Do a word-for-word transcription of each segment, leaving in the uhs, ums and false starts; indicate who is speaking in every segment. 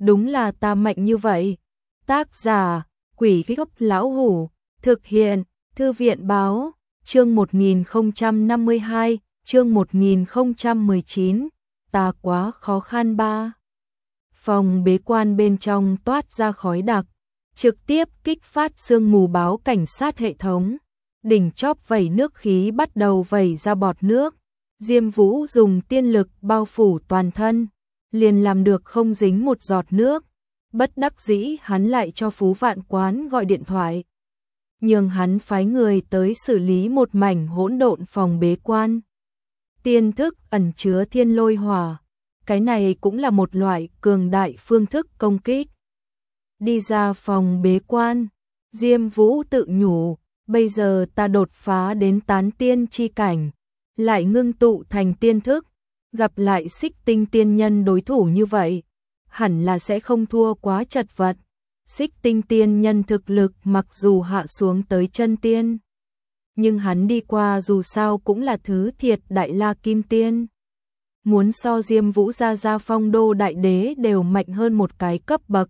Speaker 1: đúng là ta mạnh như vậy. Tác giả, Quỷ Gốc Lão Hủ, thực hiện, Thư viện Báo, chương một nghìn không trăm năm mươi hai, chương một nghìn không trăm mười chín, ta quá khó khăn ba. Phòng bế quan bên trong toát ra khói đặc, trực tiếp kích phát sương mù báo cảnh sát hệ thống. Đỉnh chóp vẩy nước khí bắt đầu vẩy ra bọt nước. Diêm Vũ dùng tiên lực bao phủ toàn thân, liền làm được không dính một giọt nước. Bất đắc dĩ hắn lại cho Phú Vạn Quán gọi điện thoại, nhường hắn phái người tới xử lý một mảnh hỗn độn phòng bế quan. Tiên thức ẩn chứa thiên lôi hỏa, cái này cũng là một loại cường đại phương thức công kích. Đi ra phòng bế quan, Diêm Vũ tự nhủ, bây giờ ta đột phá đến tán tiên chi cảnh, lại ngưng tụ thành tiên thức, gặp lại Xích Tinh tiên nhân đối thủ như vậy, hẳn là sẽ không thua quá chật vật. Xích Tinh tiên nhân thực lực mặc dù hạ xuống tới chân tiên, nhưng hắn đi qua dù sao cũng là thứ thiệt đại la kim tiên. Muốn so Diêm Vũ ra ra phong đô đại đế đều mạnh hơn một cái cấp bậc.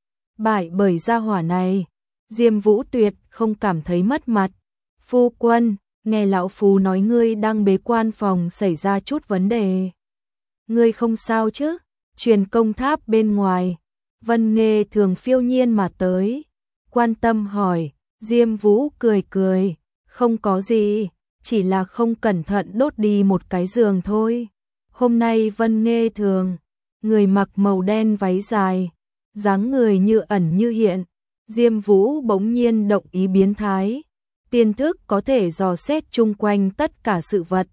Speaker 1: Bại bởi gia hỏa này, Diêm Vũ tuyệt không cảm thấy mất mặt. Phu quân, nghe lão phu nói ngươi đang bế quan phòng xảy ra chút vấn đề. Ngươi không sao chứ? Truyền công tháp bên ngoài, Vân Nghê thường phiêu nhiên mà tới, quan tâm hỏi. Diêm Vũ cười cười, không có gì, chỉ là không cẩn thận đốt đi một cái giường thôi. Hôm nay Vân Nghê thường, người mặc màu đen váy dài, dáng người như ẩn như hiện. Diêm Vũ bỗng nhiên động ý biến thái, tiên thức có thể dò xét chung quanh tất cả sự vật.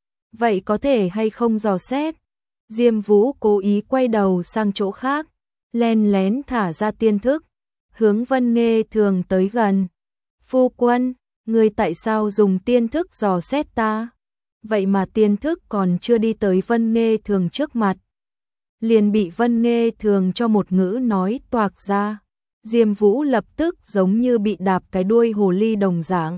Speaker 1: Vậy có thể hay không dò xét? Diêm Vũ cố ý quay đầu sang chỗ khác, len lén thả ra tiên thức, hướng Vân Nghê thường tới gần. Phu quân, người tại sao dùng tiên thức dò xét ta? Vậy mà tiên thức còn chưa đi tới Vân Nghê thường trước mặt, liền bị Vân Nghê thường cho một ngữ nói toạc ra. Diêm Vũ lập tức giống như bị đạp cái đuôi hồ ly đồng dạng,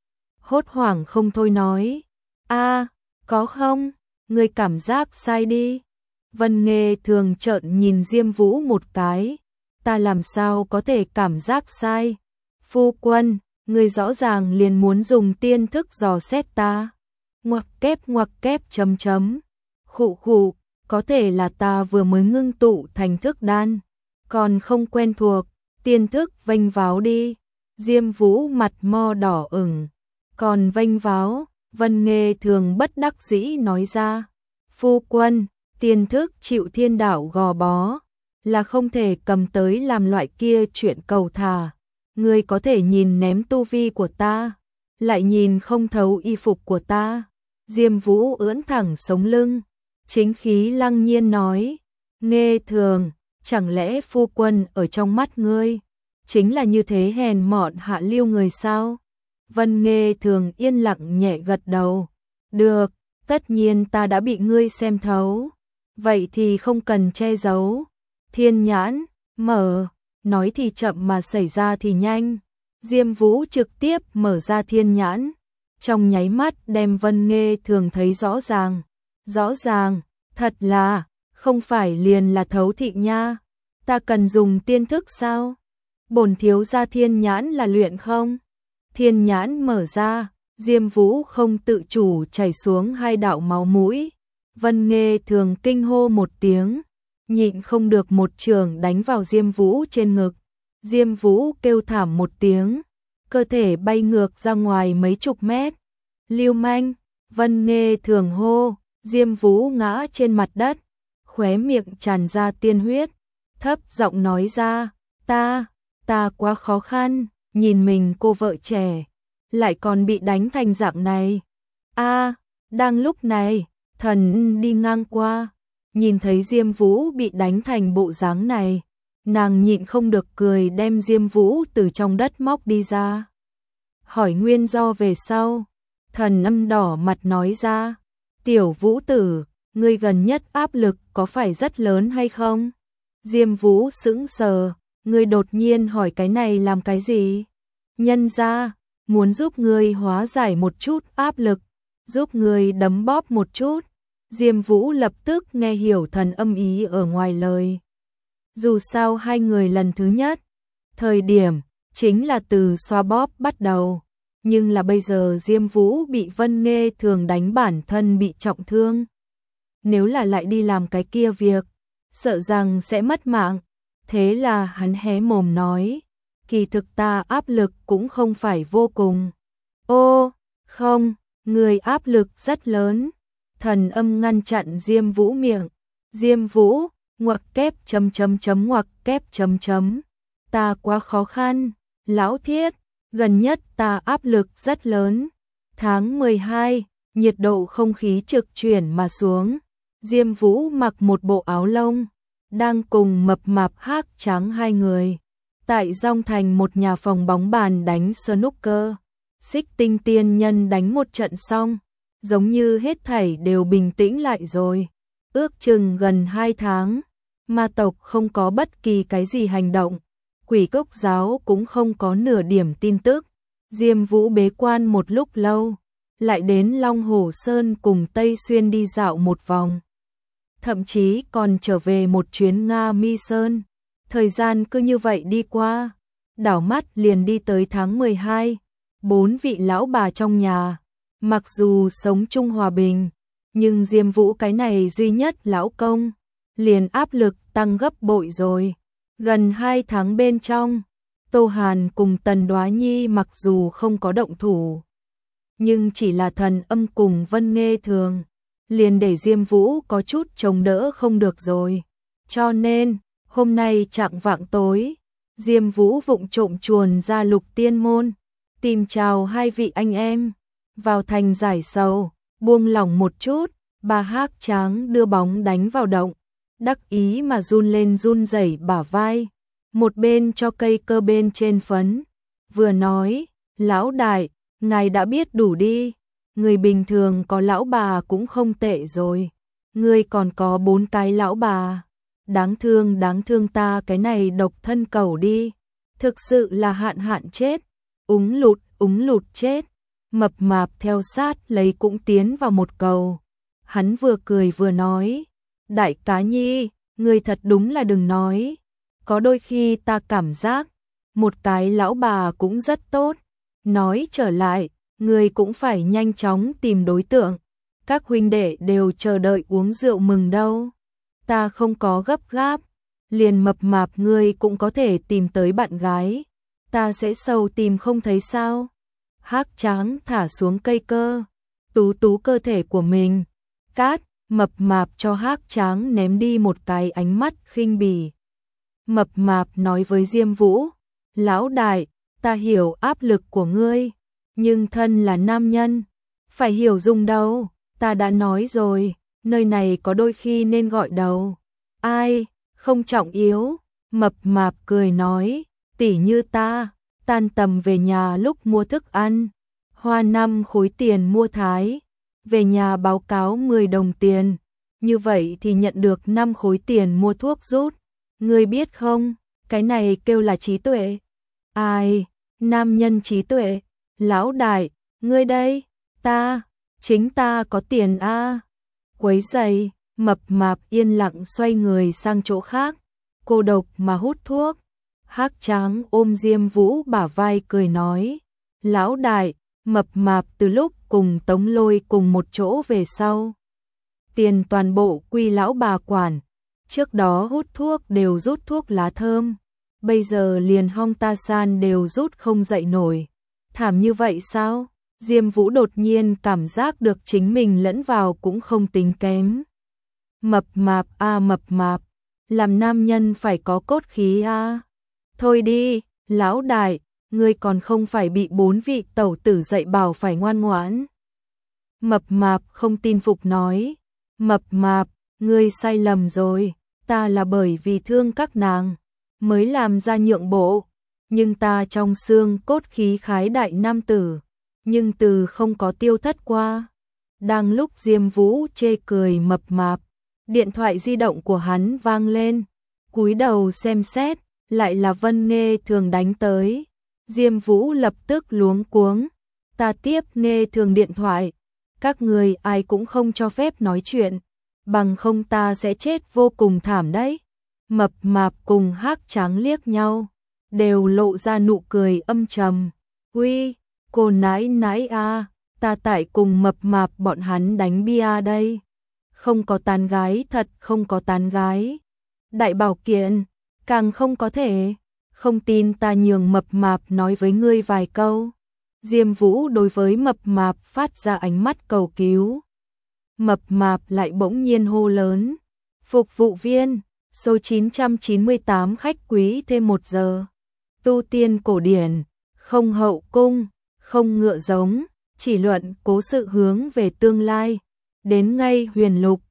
Speaker 1: hốt hoảng không thôi nói, a, có không, ngươi cảm giác sai đi. Vân Nghê thường trợn nhìn Diêm Vũ một cái, ta làm sao có thể cảm giác sai? Phu quân, ngươi rõ ràng liền muốn dùng tiên thức dò xét ta. Ngoặc kép ngoặc kép chấm chấm, khụ khụ, có thể là ta vừa mới ngưng tụ thành thức đan, còn không quen thuộc. Tiên thức vênh váo đi. Diêm Vũ mặt mo đỏ ửng, còn vênh váo. Vân Nghê thường bất đắc dĩ nói ra, phu quân, tiên thức chịu thiên đạo gò bó, là không thể cầm tới làm loại kia chuyện cầu thả. Ngươi có thể nhìn ném tu vi của ta, lại nhìn không thấu y phục của ta. Diêm Vũ ưỡn thẳng sống lưng, chính khí lăng nhiên nói, Nghê thường, chẳng lẽ phu quân ở trong mắt ngươi chính là như thế hèn mọn hạ lưu người sao? Vân Nghê thường yên lặng nhẹ gật đầu, được, tất nhiên ta đã bị ngươi xem thấu, vậy thì không cần che giấu. Thiên nhãn, mở, nói thì chậm mà xảy ra thì nhanh. Diêm Vũ trực tiếp mở ra thiên nhãn, trong nháy mắt đem Vân Nghê thường thấy rõ ràng. Rõ ràng, thật là, không phải liền là thấu thị nha. Ta cần dùng tiên thức sao? Bổn thiếu gia thiên nhãn là luyện không? Thiên nhãn mở ra, Diêm Vũ không tự chủ chảy xuống hai đạo máu mũi. Vân Nghê thường kinh hô một tiếng, nhịn không được một trường đánh vào Diêm Vũ trên ngực. Diêm Vũ kêu thảm một tiếng, cơ thể bay ngược ra ngoài mấy chục mét. Lưu manh, Vân Nghê thường hô. Diêm Vũ ngã trên mặt đất, khóe miệng tràn ra tiên huyết, thấp giọng nói ra, ta, ta quá khó khăn, nhìn mình cô vợ trẻ, lại còn bị đánh thành dạng này. A, đang lúc này, thần đi ngang qua, nhìn thấy Diêm Vũ bị đánh thành bộ dáng này, nàng nhịn không được cười đem Diêm Vũ từ trong đất móc đi ra. Hỏi nguyên do về sau, thần âm đỏ mặt nói ra, tiểu Vũ tử, ngươi gần nhất áp lực có phải rất lớn hay không? Diêm Vũ sững sờ, ngươi đột nhiên hỏi cái này làm cái gì? Nhân ra, muốn giúp ngươi hóa giải một chút áp lực, giúp ngươi đấm bóp một chút. Diêm Vũ lập tức nghe hiểu thần âm ý ở ngoài lời. Dù sao hai người lần thứ nhất, thời điểm, chính là từ xoa bóp bắt đầu. Nhưng là bây giờ Diêm Vũ bị Vân Nghê Thường đánh bản thân bị trọng thương. Nếu là lại đi làm cái kia việc, sợ rằng sẽ mất mạng. Thế là hắn hé mồm nói, kỳ thực ta áp lực cũng không phải vô cùng. Ô, không, người áp lực rất lớn. Thần âm ngăn chặn Diêm Vũ miệng. Diêm Vũ, ngoặc kép chấm chấm chấm ngoặc kép chấm chấm. Ta quá khó khăn, lão thiết, gần nhất ta áp lực rất lớn. Tháng mười hai, nhiệt độ không khí trực chuyển mà xuống. Diêm Vũ mặc một bộ áo lông, đang cùng mập mạp Hắc Tráng hai người. Tại Dong Thành một nhà phòng bóng bàn đánh snooker. Xích Tinh tiên nhân đánh một trận xong, giống như hết thảy đều bình tĩnh lại rồi. Ước chừng gần hai tháng, ma tộc không có bất kỳ cái gì hành động. Quỷ Cốc giáo cũng không có nửa điểm tin tức. Diêm Vũ bế quan một lúc lâu, lại đến Long Hồ Sơn cùng Tây Xuyên đi dạo một vòng. Thậm chí còn trở về một chuyến Nga Mi Sơn. Thời gian cứ như vậy đi qua, đảo mắt liền đi tới tháng mười hai. Bốn vị lão bà trong nhà, mặc dù sống chung hòa bình, nhưng Diêm Vũ cái này duy nhất lão công, liền áp lực tăng gấp bội rồi. Gần hai tháng bên trong, Tô Hàn cùng Tần Đoá Nhi mặc dù không có động thủ, nhưng chỉ là thần âm cùng Vân Nghê Thường, liền để Diêm Vũ có chút chống đỡ không được rồi. Cho nên, hôm nay chạng vạng tối, Diêm Vũ vụng trộm chuồn ra Lục Tiên Môn, tìm chào hai vị anh em, vào thành giải sầu, buông lỏng một chút. Bà Hắc Tráng đưa bóng đánh vào động, đắc ý mà run lên run rẩy bả vai, một bên cho cây cơ bên trên phấn, vừa nói, lão đại, ngài đã biết đủ đi, người bình thường có lão bà cũng không tệ rồi, người còn có bốn cái lão bà, đáng thương đáng thương ta cái này độc thân cầu đi, thực sự là hạn hạn chết, úng lụt úng lụt chết, mập mạp theo sát lấy cũng tiến vào một cầu. Hắn vừa cười vừa nói, đại cá nhi, người thật đúng là đừng nói, có đôi khi ta cảm giác, một cái lão bà cũng rất tốt, nói trở lại, người cũng phải nhanh chóng tìm đối tượng, các huynh đệ đều chờ đợi uống rượu mừng đâu, ta không có gấp gáp, liền mập mạp ngươi cũng có thể tìm tới bạn gái, ta sẽ sầu tìm không thấy sao. Hắc Tráng thả xuống cây cơ, tú tú cơ thể của mình. Cát, mập mạp cho Hắc Tráng ném đi một cái ánh mắt khinh bỉ. Mập mạp nói với Diêm Vũ, lão đại, ta hiểu áp lực của ngươi, nhưng thân là nam nhân, phải hiểu dùng đâu, ta đã nói rồi, nơi này có đôi khi nên gọi đầu. Ai, không trọng yếu, mập mạp cười nói, tỉ như ta, tan tầm về nhà lúc mua thức ăn, hoa năm khối tiền mua thái. Về nhà báo cáo mười đồng tiền, như vậy thì nhận được năm khối tiền mua thuốc rút. Ngươi biết không, cái này kêu là trí tuệ. Ai, nam nhân trí tuệ, lão đại, ngươi đây, ta, chính ta có tiền a. À. Quấy giày, mập mạp yên lặng xoay người sang chỗ khác, cô độc mà hút thuốc. Hắc Tráng ôm Diêm Vũ bả vai cười nói, lão đại, mập mạp từ lúc cùng Tống Lôi cùng một chỗ về sau. Tiền toàn bộ quy lão bà quản, trước đó hút thuốc đều rút thuốc lá thơm, bây giờ liền hong ta san đều rút không dậy nổi. Thảm như vậy sao? Diêm Vũ đột nhiên cảm giác được chính mình lẫn vào cũng không tính kém. Mập mạp a à, mập mạp, làm nam nhân phải có cốt khí a. À. Thôi đi, lão đại, ngươi còn không phải bị bốn vị tẩu tử dạy bảo phải ngoan ngoãn. Mập mạp không tin phục nói, mập mạp, ngươi sai lầm rồi, ta là bởi vì thương các nàng, mới làm ra nhượng bộ, nhưng ta trong xương cốt khí khái đại nam tử, nhưng từ không có tiêu thất qua. Đang lúc Diêm Vũ chê cười mập mạp, điện thoại di động của hắn vang lên, cúi đầu xem xét, lại là Vân Nghê Thường đánh tới. Diêm Vũ lập tức luống cuống, ta tiếp Nghê Thường điện thoại, các người ai cũng không cho phép nói chuyện, bằng không ta sẽ chết vô cùng thảm đấy. Mập mạp cùng Hắc Tráng liếc nhau, đều lộ ra nụ cười âm trầm. Uy, cô nãi nãi a, ta tại cùng mập mạp bọn hắn đánh bia đây. Không có tán gái, thật không có tán gái. Đại bảo kiện, càng không có thể, không tin ta nhường mập mạp nói với ngươi vài câu. Diêm Vũ đối với mập mạp phát ra ánh mắt cầu cứu. Mập mạp lại bỗng nhiên hô lớn. Phục vụ viên, số chín trăm chín mươi tám khách quý thêm một giờ. Tu tiên cổ điển, không hậu cung, không ngựa giống, chỉ luận cố sự hướng về tương lai. Đến ngay huyền lục,